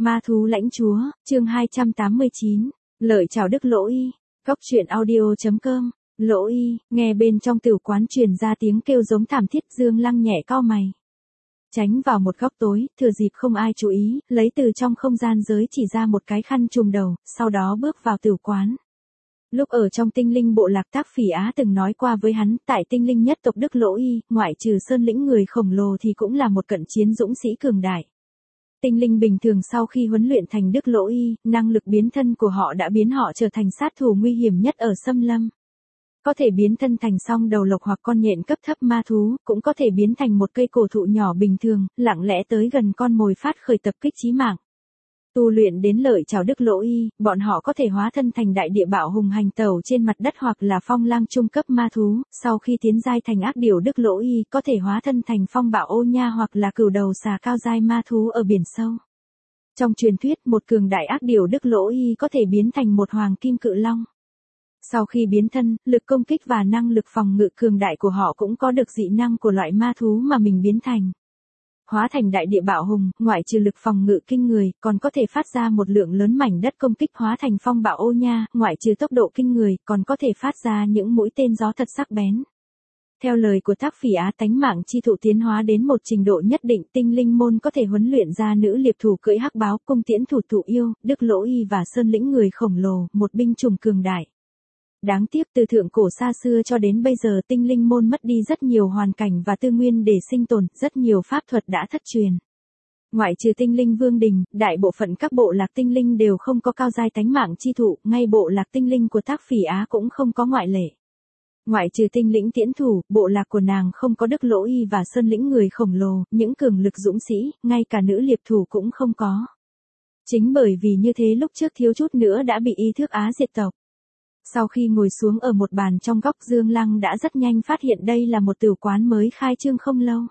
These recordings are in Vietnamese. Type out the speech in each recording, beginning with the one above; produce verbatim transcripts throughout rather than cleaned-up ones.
Ma thú lãnh chúa, chương hai trăm tám mươi chín, lợi chào Đức Lỗ Y, góc truyện audio.com, Lỗ Y, nghe bên trong tử quán truyền ra tiếng kêu giống thảm thiết. Dương Lăng nhẹ cau mày. Tránh vào một góc tối, thừa dịp không ai chú ý, lấy từ trong không gian giới chỉ ra một cái khăn trùm đầu, sau đó bước vào tử quán. Lúc ở trong tinh linh bộ lạc Tác Phỉ Á từng nói qua với hắn, tại tinh linh nhất tộc Đức Lỗ Y, ngoại trừ Sơn Lĩnh người khổng lồ thì cũng là một cận chiến dũng sĩ cường đại. Tinh linh bình thường sau khi huấn luyện thành Đức Lỗ Y, năng lực biến thân của họ đã biến họ trở thành sát thủ nguy hiểm nhất ở xâm lâm. Có thể biến thân thành song đầu lộc hoặc con nhện cấp thấp ma thú, cũng có thể biến thành một cây cổ thụ nhỏ bình thường, lặng lẽ tới gần con mồi phát khởi tập kích chí mạng. Tu luyện đến lợi chào Đức Lỗ Y, bọn họ có thể hóa thân thành đại địa bạo hùng hành tẩu trên mặt đất hoặc là phong lang trung cấp ma thú, sau khi tiến giai thành ác điểu Đức Lỗ Y có thể hóa thân thành phong bạo ô nha hoặc là cừu đầu xà cao giai ma thú ở biển sâu. Trong truyền thuyết, một cường đại ác điểu Đức Lỗ Y có thể biến thành một hoàng kim cự long. Sau khi biến thân, lực công kích và năng lực phòng ngự cường đại của họ cũng có được dị năng của loại ma thú mà mình biến thành. Hóa thành đại địa bạo hùng, ngoại trừ lực phòng ngự kinh người, còn có thể phát ra một lượng lớn mảnh đất công kích. Hóa thành phong bạo ô nha, ngoại trừ tốc độ kinh người, còn có thể phát ra những mũi tên gió thật sắc bén. Theo lời của Tác Phỉ Á, tánh mạng chi thụ tiến hóa đến một trình độ nhất định, tinh linh môn có thể huấn luyện ra nữ liệp thủ cưỡi hắc báo, cung tiễn thủ thụ yêu, Đức Lỗ Y và Sơn Lĩnh người khổng lồ, một binh chủng cường đại. Đáng tiếc từ thượng cổ xa xưa cho đến bây giờ tinh linh môn mất đi rất nhiều hoàn cảnh và tư nguyên để sinh tồn, rất nhiều pháp thuật đã thất truyền. Ngoại trừ tinh linh vương đình, đại bộ phận các bộ lạc tinh linh đều không có cao giai tánh mạng chi thụ, ngay bộ lạc tinh linh của Tác Phỉ Á cũng không có ngoại lệ. Ngoại trừ tinh lĩnh tiễn thủ, bộ lạc của nàng không có Đức Lỗ Y và Sơn Lĩnh người khổng lồ, những cường lực dũng sĩ, ngay cả nữ liệp thủ cũng không có. Chính bởi vì như thế lúc trước thiếu chút nữa đã bị Y Thước Á diệt tộc. Sau khi ngồi xuống ở một bàn trong góc, Dương Lăng đã rất nhanh phát hiện đây là một tử quán mới khai trương không lâu.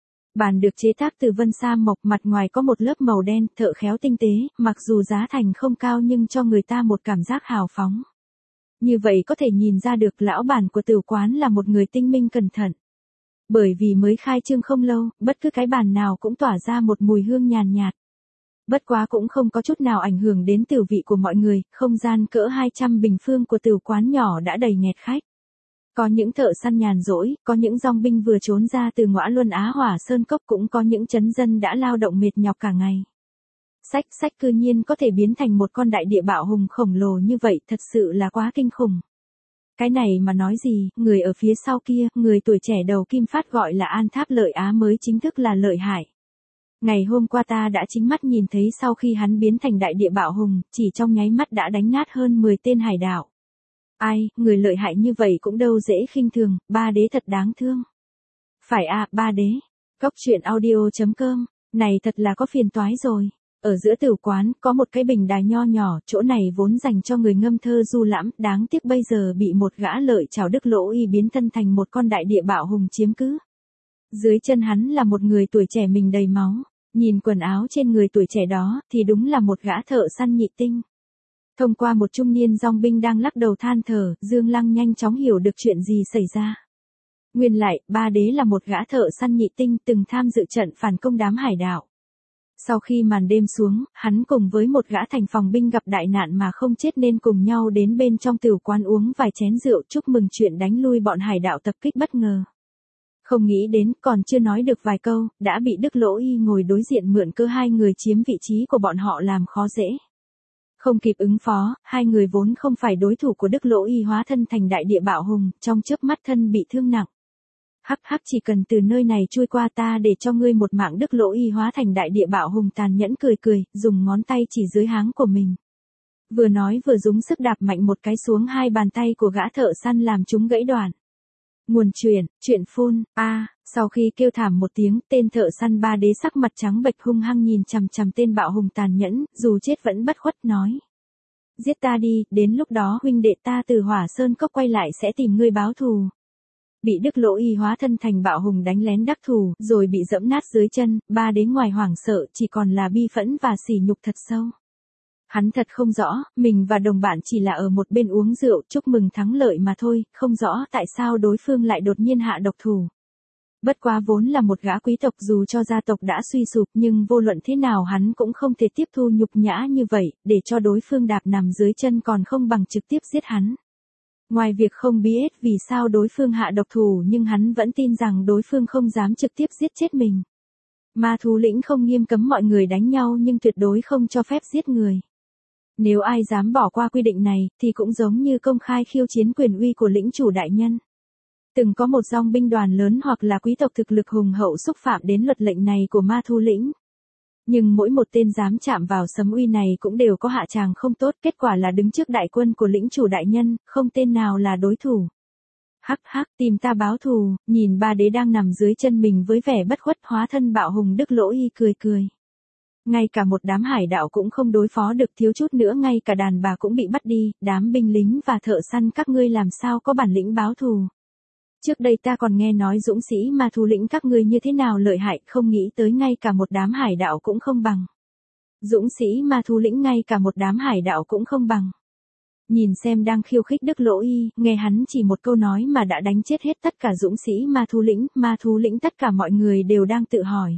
Bàn được chế tác từ vân sa mộc, mặt ngoài có một lớp màu đen, thợ khéo tinh tế, mặc dù giá thành không cao nhưng cho người ta một cảm giác hào phóng. Như vậy có thể nhìn ra được lão bản của tử quán là một người tinh minh cẩn thận. Bởi vì mới khai trương không lâu, bất cứ cái bàn nào cũng tỏa ra một mùi hương nhàn nhạt. Bất quá cũng không có chút nào ảnh hưởng đến tử vị của mọi người, không gian cỡ hai trăm bình phương của tử quán nhỏ đã đầy nghẹt khách. Có những thợ săn nhàn rỗi, có những dòng binh vừa trốn ra từ Ngõa Luân Á Hỏa Sơn Cốc, cũng có những trấn dân đã lao động mệt nhọc cả ngày. Sách sách cư nhiên có thể biến thành một con đại địa bạo hùng khổng lồ như vậy, thật sự là quá kinh khủng. Cái này mà nói gì, người ở phía sau kia, người tuổi trẻ đầu kim phát gọi là An Tháp Lợi Á mới chính thức là lợi hại. Ngày hôm qua ta đã chính mắt nhìn thấy sau khi hắn biến thành đại địa bạo hùng, chỉ trong nháy mắt đã đánh nát hơn mười tên hải đạo. Ai, người lợi hại như vậy cũng đâu dễ khinh thường, ba đế thật đáng thương. Phải à, ba đế. Góc truyện audio.com, này thật là có phiền toái rồi. Ở giữa tử quán, có một cái bình đài nho nhỏ, chỗ này vốn dành cho người ngâm thơ du lãm, đáng tiếc bây giờ bị một gã lợi chào Đức Lỗ Y biến thân thành một con đại địa bạo hùng chiếm cứ. Dưới chân hắn là một người tuổi trẻ mình đầy máu, nhìn quần áo trên người tuổi trẻ đó, thì đúng là một gã thợ săn nhị tinh. Thông qua một trung niên dòng binh đang lắc đầu than thở, Dương Lăng nhanh chóng hiểu được chuyện gì xảy ra. Nguyên lại, ba đế là một gã thợ săn nhị tinh từng tham dự trận phản công đám hải đạo. Sau khi màn đêm xuống, hắn cùng với một gã thành phòng binh gặp đại nạn mà không chết nên cùng nhau đến bên trong tử quán uống vài chén rượu chúc mừng chuyện đánh lui bọn hải đạo tập kích bất ngờ. Không nghĩ đến, còn chưa nói được vài câu, đã bị Đức Lỗ Y ngồi đối diện mượn cơ hai người chiếm vị trí của bọn họ làm khó dễ. Không kịp ứng phó, hai người vốn không phải đối thủ của Đức Lỗ Y hóa thân thành đại địa bạo hùng, trong chớp mắt thân bị thương nặng. Hắc hắc, chỉ cần từ nơi này chui qua ta để cho ngươi một mạng. Đức Lỗ Y hóa thành đại địa bạo hùng tàn nhẫn cười cười, dùng ngón tay chỉ dưới háng của mình. Vừa nói vừa dùng sức đạp mạnh một cái xuống hai bàn tay của gã thợ săn làm chúng gãy đoạn. Nguồn truyền, chuyện phun, a à, sau khi kêu thảm một tiếng, tên thợ săn ba đế sắc mặt trắng bệch hung hăng nhìn chằm chằm tên bạo hùng tàn nhẫn, dù chết vẫn bất khuất nói. Giết ta đi, đến lúc đó huynh đệ ta từ Hỏa Sơn Cốc quay lại sẽ tìm ngươi báo thù. Bị Đức Lỗ Y hóa thân thành bạo hùng đánh lén đắc thủ, rồi bị dẫm nát dưới chân, ba đế ngoài hoảng sợ chỉ còn là bi phẫn và sỉ nhục thật sâu. Hắn thật không rõ, mình và đồng bạn chỉ là ở một bên uống rượu chúc mừng thắng lợi mà thôi, không rõ tại sao đối phương lại đột nhiên hạ độc thủ. Bất quá vốn là một gã quý tộc, dù cho gia tộc đã suy sụp nhưng vô luận thế nào hắn cũng không thể tiếp thu nhục nhã như vậy, để cho đối phương đạp nằm dưới chân còn không bằng trực tiếp giết hắn. Ngoài việc không biết vì sao đối phương hạ độc thủ nhưng hắn vẫn tin rằng đối phương không dám trực tiếp giết chết mình. Ma thú lĩnh không nghiêm cấm mọi người đánh nhau nhưng tuyệt đối không cho phép giết người. Nếu ai dám bỏ qua quy định này thì cũng giống như công khai khiêu chiến quyền uy của lĩnh chủ đại nhân. Từng có một dòng binh đoàn lớn hoặc là quý tộc thực lực hùng hậu xúc phạm đến luật lệnh này của ma thú lĩnh. Nhưng mỗi một tên dám chạm vào sấm uy này cũng đều có hạ tràng không tốt, kết quả là đứng trước đại quân của lĩnh chủ đại nhân, không tên nào là đối thủ. Hắc hắc, tìm ta báo thù, nhìn ba đế đang nằm dưới chân mình với vẻ bất khuất, hóa thân bạo hùng Đức Lỗ Y cười cười. Ngay cả một đám hải đạo cũng không đối phó được, thiếu chút nữa ngay cả đàn bà cũng bị bắt đi, đám binh lính và thợ săn các ngươi làm sao có bản lĩnh báo thù. Trước đây ta còn nghe nói dũng sĩ ma thú lĩnh các ngươi như thế nào lợi hại, không nghĩ tới ngay cả một đám hải đạo cũng không bằng. Dũng sĩ ma thú lĩnh ngay cả một đám hải đạo cũng không bằng. Nhìn xem đang khiêu khích Đức Lỗ Y, nghe hắn chỉ một câu nói mà đã đánh chết hết tất cả dũng sĩ ma thú lĩnh, ma thú lĩnh tất cả mọi người đều đang tự hỏi.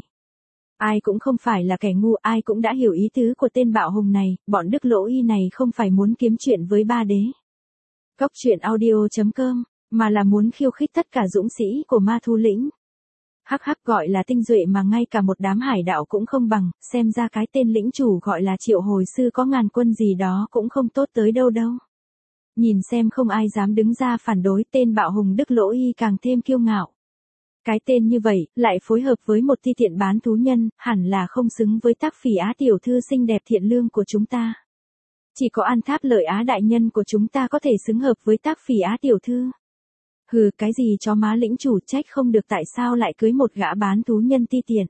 Ai cũng không phải là kẻ ngu, ai cũng đã hiểu ý tứ của tên bạo hùng này, bọn Đức Lỗ Y này không phải muốn kiếm chuyện với ba đế. Cốc truyện audio chấm com, mà là muốn khiêu khích tất cả dũng sĩ của ma thú lĩnh. Hắc hắc, gọi là tinh duệ mà ngay cả một đám hải đạo cũng không bằng, xem ra cái tên lĩnh chủ gọi là Triệu Hồi Sư có ngàn quân gì đó cũng không tốt tới đâu đâu. Nhìn xem không ai dám đứng ra phản đối, tên bạo hùng Đức Lỗ Y càng thêm kiêu ngạo. Cái tên như vậy, lại phối hợp với một ti tiện bán thú nhân, hẳn là không xứng với Tác Phỉ Á tiểu thư xinh đẹp thiện lương của chúng ta. Chỉ có An Tháp Lợi Á đại nhân của chúng ta có thể xứng hợp với Tác Phỉ Á tiểu thư. Hừ, cái gì chó má lĩnh chủ, trách không được tại sao lại cưới một gã bán thú nhân ti tiện.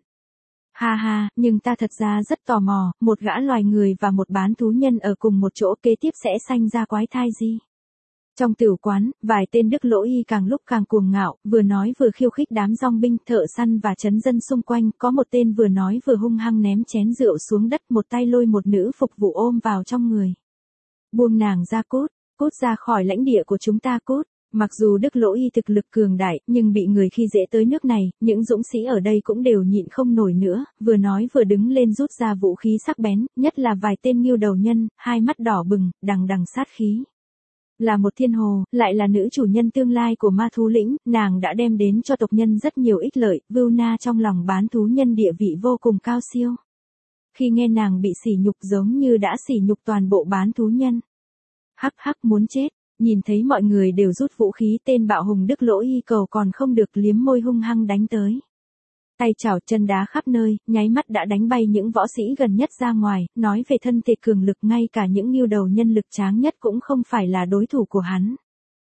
Ha ha, nhưng ta thật ra rất tò mò, một gã loài người và một bán thú nhân ở cùng một chỗ kế tiếp sẽ sanh ra quái thai gì? Trong tiểu quán, vài tên Đức Lỗ Y càng lúc càng cuồng ngạo, vừa nói vừa khiêu khích đám dòng binh, thợ săn và trấn dân xung quanh, có một tên vừa nói vừa hung hăng ném chén rượu xuống đất, một tay lôi một nữ phục vụ ôm vào trong người. Buông nàng ra, cút, cút ra khỏi lãnh địa của chúng ta, cút. Mặc dù Đức Lỗ Y thực lực cường đại, nhưng bị người khi dễ tới nước này, những dũng sĩ ở đây cũng đều nhịn không nổi nữa, vừa nói vừa đứng lên rút ra vũ khí sắc bén, nhất là vài tên nghêu đầu nhân, hai mắt đỏ bừng, đằng đằng sát khí. Là một thiên hồ, lại là nữ chủ nhân tương lai của ma thú lĩnh, nàng đã đem đến cho tộc nhân rất nhiều ích lợi, vưu na trong lòng bán thú nhân địa vị vô cùng cao siêu. Khi nghe nàng bị sỉ nhục giống như đã sỉ nhục toàn bộ bán thú nhân. Hắc hắc, muốn chết. Nhìn thấy mọi người đều rút vũ khí, tên bạo hùng Đức Lỗ Y cầu còn không được, liếm môi hung hăng đánh tới. Tay chảo chân đá khắp nơi, nháy mắt đã đánh bay những võ sĩ gần nhất ra ngoài, nói về thân thể cường lực ngay cả những nghêu đầu nhân lực tráng nhất cũng không phải là đối thủ của hắn.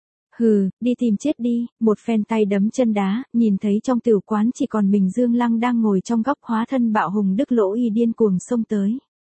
Hừ, đi tìm chết đi, một phen tay đấm chân đá, nhìn thấy trong tiểu quán chỉ còn mình Dương Lăng đang ngồi trong góc, hóa thân bạo hùng Đức Lỗ Y điên cuồng xông tới.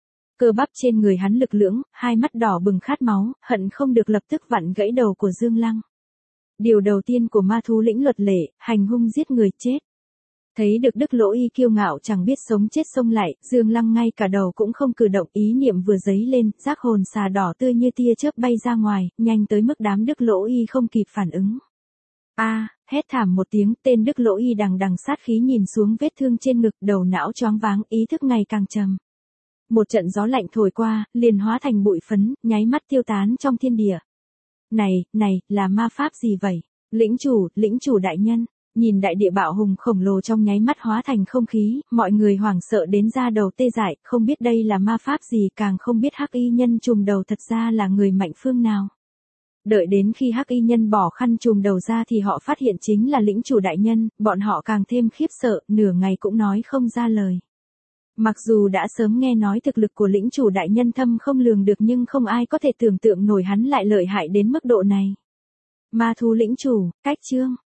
Cơ bắp trên người hắn lực lưỡng, hai mắt đỏ bừng khát máu, hận không được lập tức vặn gãy đầu của Dương Lăng. Điều đầu tiên của ma thú lĩnh luật lệ, hành hung giết người chết. Thấy được Đức Lỗ Y kiêu ngạo chẳng biết sống chết xông lại, Dương Lăng ngay cả đầu cũng không cử động, ý niệm vừa dấy lên, giác hồn xà đỏ tươi như tia chớp bay ra ngoài, nhanh tới mức đám Đức Lỗ Y không kịp phản ứng. A, à, hét thảm một tiếng, tên Đức Lỗ Y đằng đằng sát khí nhìn xuống vết thương trên ngực, đầu não choáng váng, ý thức ngày càng trầm. Một trận gió lạnh thổi qua, liền hóa thành bụi phấn, nháy mắt tiêu tán trong thiên địa. Này, này, là ma pháp gì vậy? Lĩnh chủ, lĩnh chủ đại nhân, nhìn đại địa bạo hùng khổng lồ trong nháy mắt hóa thành không khí, mọi người hoảng sợ đến da đầu tê dại, không biết đây là ma pháp gì, càng không biết hắc y nhân trùm đầu thật ra là người mạnh phương nào. Đợi đến khi hắc y nhân bỏ khăn trùm đầu ra thì họ phát hiện chính là lĩnh chủ đại nhân, bọn họ càng thêm khiếp sợ, nửa ngày cũng nói không ra lời. Mặc dù đã sớm nghe nói thực lực của lĩnh chủ đại nhân thâm không lường được nhưng không ai có thể tưởng tượng nổi hắn lại lợi hại đến mức độ này. Ma thú lĩnh chủ, cách chương.